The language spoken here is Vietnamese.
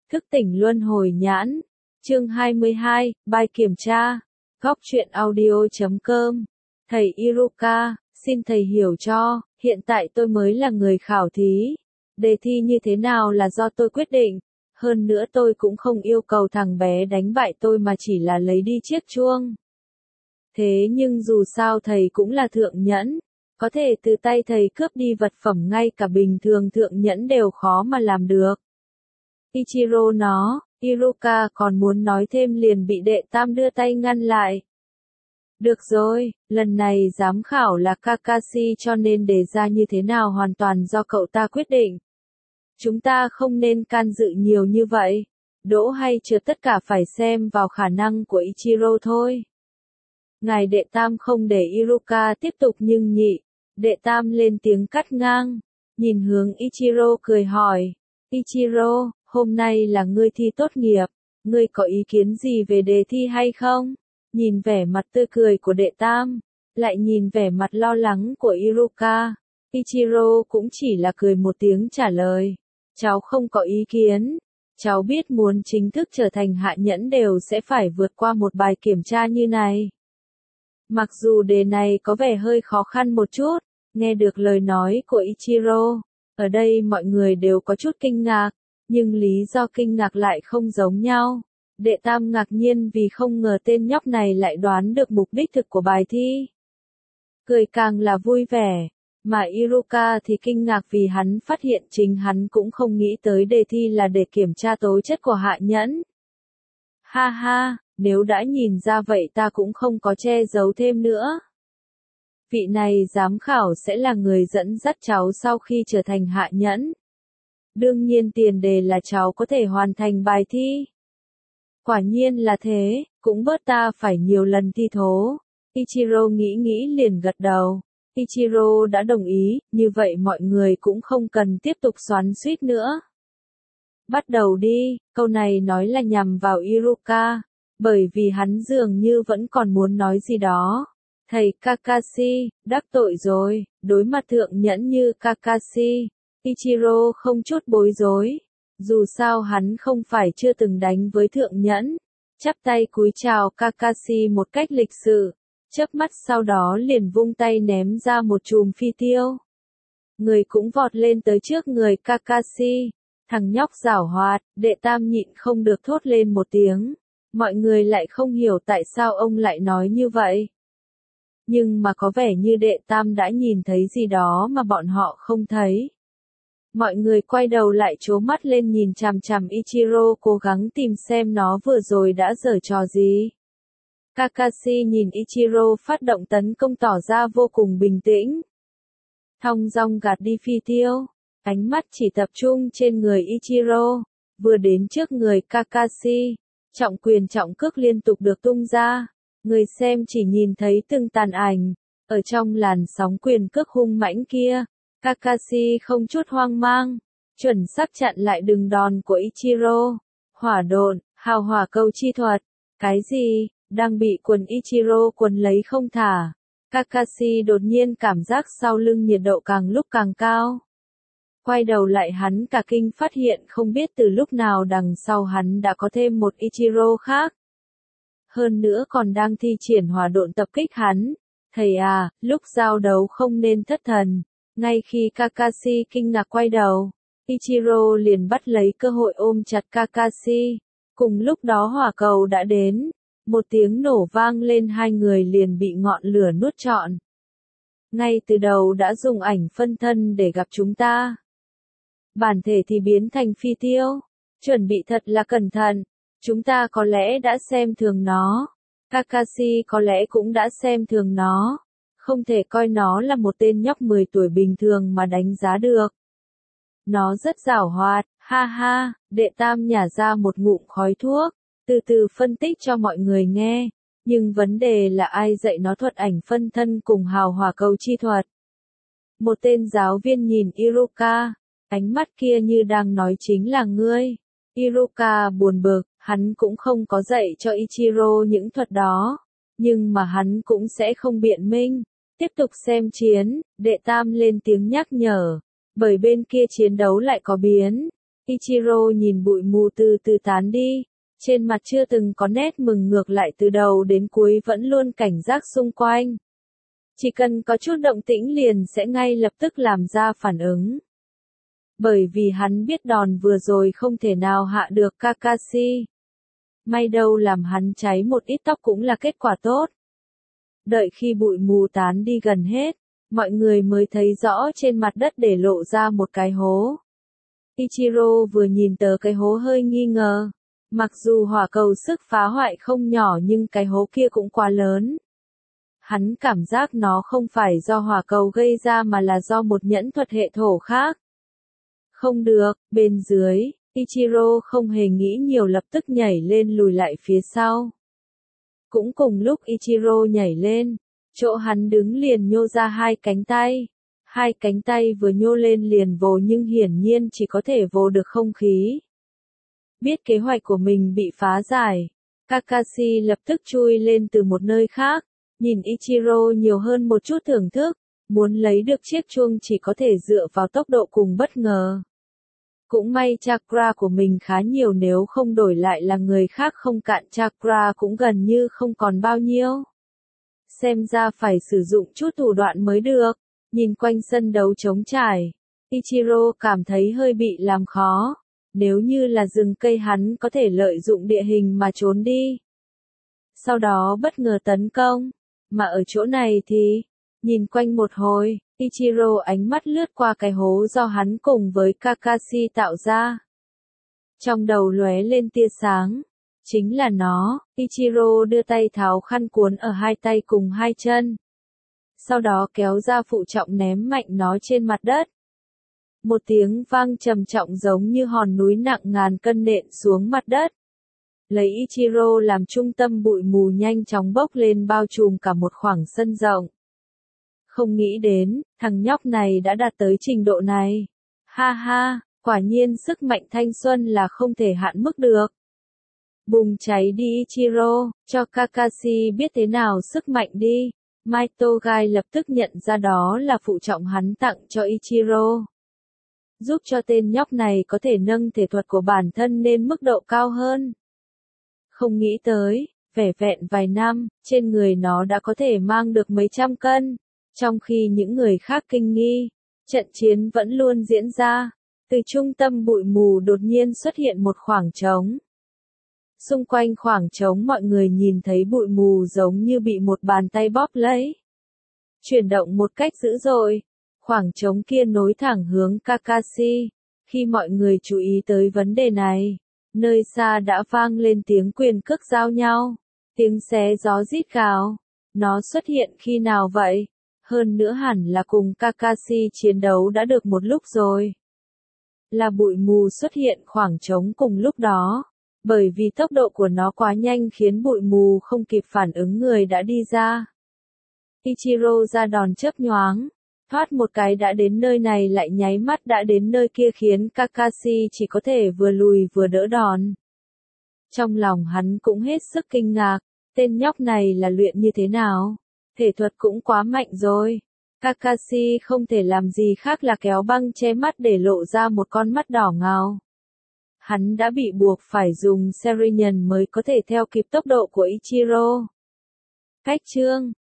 Thức tỉnh luân hồi nhãn. Chương 22, bài kiểm tra. Góc truyện audio.com. Thầy Iruka, xin thầy hiểu cho, hiện tại tôi mới là người khảo thí. Đề thi như thế nào là do tôi quyết định. Hơn nữa tôi cũng không yêu cầu thằng bé đánh bại tôi mà chỉ là lấy đi chiếc chuông. Thế nhưng dù sao thầy cũng là thượng nhẫn. Có thể từ tay thầy cướp đi vật phẩm ngay cả bình thường thượng nhẫn đều khó mà làm được. Ichiro Iruka còn muốn nói thêm liền bị đệ tam đưa tay ngăn lại. Được rồi, lần này giám khảo là Kakashi cho nên đề ra như thế nào hoàn toàn do cậu ta quyết định. Chúng ta không nên can dự nhiều như vậy. Đỗ hay trượt tất cả phải xem vào khả năng của Ichiro thôi. Ngài đệ tam không để Iruka tiếp tục nhưng nhị. Đệ tam lên tiếng cắt ngang. Nhìn hướng Ichiro cười hỏi. Ichiro, hôm nay là ngươi thi tốt nghiệp. Ngươi có ý kiến gì về đề thi hay không? Nhìn vẻ mặt tươi cười của đệ tam. Lại nhìn vẻ mặt lo lắng của Iruka. Ichiro cũng chỉ là cười một tiếng trả lời. Cháu không có ý kiến. Cháu biết muốn chính thức trở thành hạ nhẫn đều sẽ phải vượt qua một bài kiểm tra như này. Mặc dù đề này có vẻ hơi khó khăn một chút, nghe được lời nói của Ichiro, ở đây mọi người đều có chút kinh ngạc, nhưng lý do kinh ngạc lại không giống nhau. Đệ tam ngạc nhiên vì không ngờ tên nhóc này lại đoán được mục đích thực của bài thi. Cười càng là vui vẻ, mà Iruka thì kinh ngạc vì hắn phát hiện chính hắn cũng không nghĩ tới đề thi là để kiểm tra tố chất của hạ nhẫn. Ha ha, nếu đã nhìn ra vậy ta cũng không có che giấu thêm nữa. Vị này giám khảo sẽ là người dẫn dắt cháu sau khi trở thành hạ nhẫn. Đương nhiên tiền đề là cháu có thể hoàn thành bài thi. Quả nhiên là thế, cũng bớt ta phải nhiều lần thi thố. Ichiro nghĩ liền gật đầu. Ichiro đã đồng ý, như vậy mọi người cũng không cần tiếp tục xoắn xuýt nữa. Bắt đầu đi, câu này nói là nhằm vào Iruka, bởi vì hắn dường như vẫn còn muốn nói gì đó. Thầy Kakashi, đắc tội rồi, đối mặt thượng nhẫn như Kakashi. Ichiro không chút bối rối. Dù sao hắn không phải chưa từng đánh với thượng nhẫn. Chắp tay cúi chào Kakashi một cách lịch sự. Chớp mắt sau đó liền vung tay ném ra một chùm phi tiêu. Người cũng vọt lên tới trước người Kakashi. Thằng nhóc giảo hoạt, đệ tam nhịn không được thốt lên một tiếng. Mọi người lại không hiểu tại sao ông lại nói như vậy. Nhưng mà có vẻ như đệ tam đã nhìn thấy gì đó mà bọn họ không thấy. Mọi người quay đầu lại trố mắt lên nhìn chằm chằm Ichiro cố gắng tìm xem nó vừa rồi đã giở trò gì. Kakashi nhìn Ichiro phát động tấn công tỏ ra vô cùng bình tĩnh. Thong dong gạt đi phi tiêu. Ánh mắt chỉ tập trung trên người Ichiro. Vừa đến trước người Kakashi. Trọng quyền trọng cước liên tục được tung ra. Người xem chỉ nhìn thấy từng tàn ảnh. Ở trong làn sóng quyền cước hung mãnh kia. Kakashi không chút hoang mang. Chuẩn xác chặn lại đường đòn của Ichiro. Hỏa độn, hào hỏa câu chi thuật. Cái gì? Đang bị quần Ichiro quần lấy không thả. Kakashi đột nhiên cảm giác sau lưng nhiệt độ càng lúc càng cao. Quay đầu lại hắn cả kinh phát hiện không biết từ lúc nào đằng sau hắn đã có thêm một Ichiro khác. Hơn nữa còn đang thi triển hỏa độn tập kích hắn. Thầy à, lúc giao đấu không nên thất thần. Ngay khi Kakashi kinh ngạc quay đầu, Ichiro liền bắt lấy cơ hội ôm chặt Kakashi. Cùng lúc đó hỏa cầu đã đến. Một tiếng nổ vang lên hai người liền bị ngọn lửa nuốt trọn. Ngay từ đầu đã dùng ảnh phân thân để gặp chúng ta. Bản thể thì biến thành phi tiêu. Chuẩn bị thật là cẩn thận. Chúng ta có lẽ đã xem thường nó. Kakashi có lẽ cũng đã xem thường nó. Không thể coi nó là một tên nhóc 10 tuổi bình thường mà đánh giá được. Nó rất giảo hoạt, ha ha, đệ tam nhả ra một ngụm khói thuốc. Từ từ phân tích cho mọi người nghe, nhưng vấn đề là ai dạy nó thuật ảnh phân thân cùng hào hỏa cầu chi thuật. Một tên giáo viên nhìn Iruka, ánh mắt kia như đang nói chính là ngươi. Iruka buồn bực, hắn cũng không có dạy cho Ichiro những thuật đó, nhưng mà hắn cũng sẽ không biện minh. Tiếp tục xem chiến, đệ tam lên tiếng nhắc nhở, bởi bên kia chiến đấu lại có biến. Ichiro nhìn bụi mù từ từ tán đi, trên mặt chưa từng có nét mừng, ngược lại từ đầu đến cuối vẫn luôn cảnh giác xung quanh. Chỉ cần có chút động tĩnh liền sẽ ngay lập tức làm ra phản ứng. Bởi vì hắn biết đòn vừa rồi không thể nào hạ được Kakashi. May đâu làm hắn cháy một ít tóc cũng là kết quả tốt. Đợi khi bụi mù tán đi gần hết, mọi người mới thấy rõ trên mặt đất để lộ ra một cái hố. Ichiro vừa nhìn tờ cái hố hơi nghi ngờ. Mặc dù hỏa cầu sức phá hoại không nhỏ nhưng cái hố kia cũng quá lớn. Hắn cảm giác nó không phải do hỏa cầu gây ra mà là do một nhẫn thuật hệ thổ khác. Không được, bên dưới, Ichiro không hề nghĩ nhiều lập tức nhảy lên lùi lại phía sau. Cũng cùng lúc Ichiro nhảy lên, chỗ hắn đứng liền nhô ra hai cánh tay. Hai cánh tay vừa nhô lên liền vồ nhưng hiển nhiên chỉ có thể vồ được không khí. Biết kế hoạch của mình bị phá giải, Kakashi lập tức chui lên từ một nơi khác, nhìn Ichiro nhiều hơn một chút thưởng thức, muốn lấy được chiếc chuông chỉ có thể dựa vào tốc độ cùng bất ngờ. Cũng may chakra của mình khá nhiều, nếu không đổi lại là người khác không cạn chakra cũng gần như không còn bao nhiêu. Xem ra phải sử dụng chút thủ đoạn mới được. Nhìn quanh sân đấu trống trải, Ichiro cảm thấy hơi bị làm khó. Nếu như là rừng cây hắn có thể lợi dụng địa hình mà trốn đi. Sau đó bất ngờ tấn công. Mà ở chỗ này thì, nhìn quanh một hồi, Ichiro ánh mắt lướt qua cái hố do hắn cùng với Kakashi tạo ra. Trong đầu lóe lên tia sáng. Chính là nó. Ichiro đưa tay tháo khăn cuốn ở hai tay cùng hai chân. Sau đó kéo ra phụ trọng ném mạnh nó trên mặt đất. Một tiếng vang trầm trọng giống như hòn núi nặng ngàn cân nện xuống mặt đất. Lấy Ichiro làm trung tâm, bụi mù nhanh chóng bốc lên bao trùm cả một khoảng sân rộng. Không nghĩ đến, thằng nhóc này đã đạt tới trình độ này. Ha ha, quả nhiên sức mạnh thanh xuân là không thể hạn mức được. Bùng cháy đi Ichiro, cho Kakashi biết thế nào sức mạnh đi. Mai Togai lập tức nhận ra đó là phụ trọng hắn tặng cho Ichiro. Giúp cho tên nhóc này có thể nâng thể thuật của bản thân lên mức độ cao hơn. Không nghĩ tới, vẻ vẹn vài năm, trên người nó đã có thể mang được mấy trăm cân. Trong khi những người khác kinh nghi, trận chiến vẫn luôn diễn ra. Từ trung tâm bụi mù đột nhiên xuất hiện một khoảng trống. Xung quanh khoảng trống mọi người nhìn thấy bụi mù giống như bị một bàn tay bóp lấy. Chuyển động một cách dữ dội. Khoảng trống kia nối thẳng hướng Kakashi. Khi mọi người chú ý tới vấn đề này, nơi xa đã vang lên tiếng quyền cước giao nhau. Tiếng xé gió rít gào. Nó xuất hiện khi nào vậy? Hơn nữa hẳn là cùng Kakashi chiến đấu đã được một lúc rồi. Là bụi mù xuất hiện khoảng trống cùng lúc đó. Bởi vì tốc độ của nó quá nhanh khiến bụi mù không kịp phản ứng, người đã đi ra. Ichiro ra đòn chớp nhoáng, thoát một cái đã đến nơi này, lại nháy mắt đã đến nơi kia, khiến Kakashi chỉ có thể vừa lùi vừa đỡ đòn. Trong lòng hắn cũng hết sức kinh ngạc, tên nhóc này là luyện như thế nào? Thể thuật cũng quá mạnh rồi. Kakashi không thể làm gì khác là kéo băng che mắt để lộ ra một con mắt đỏ ngầu. Hắn đã bị buộc phải dùng Sharingan mới có thể theo kịp tốc độ của Ichiro. Cách chương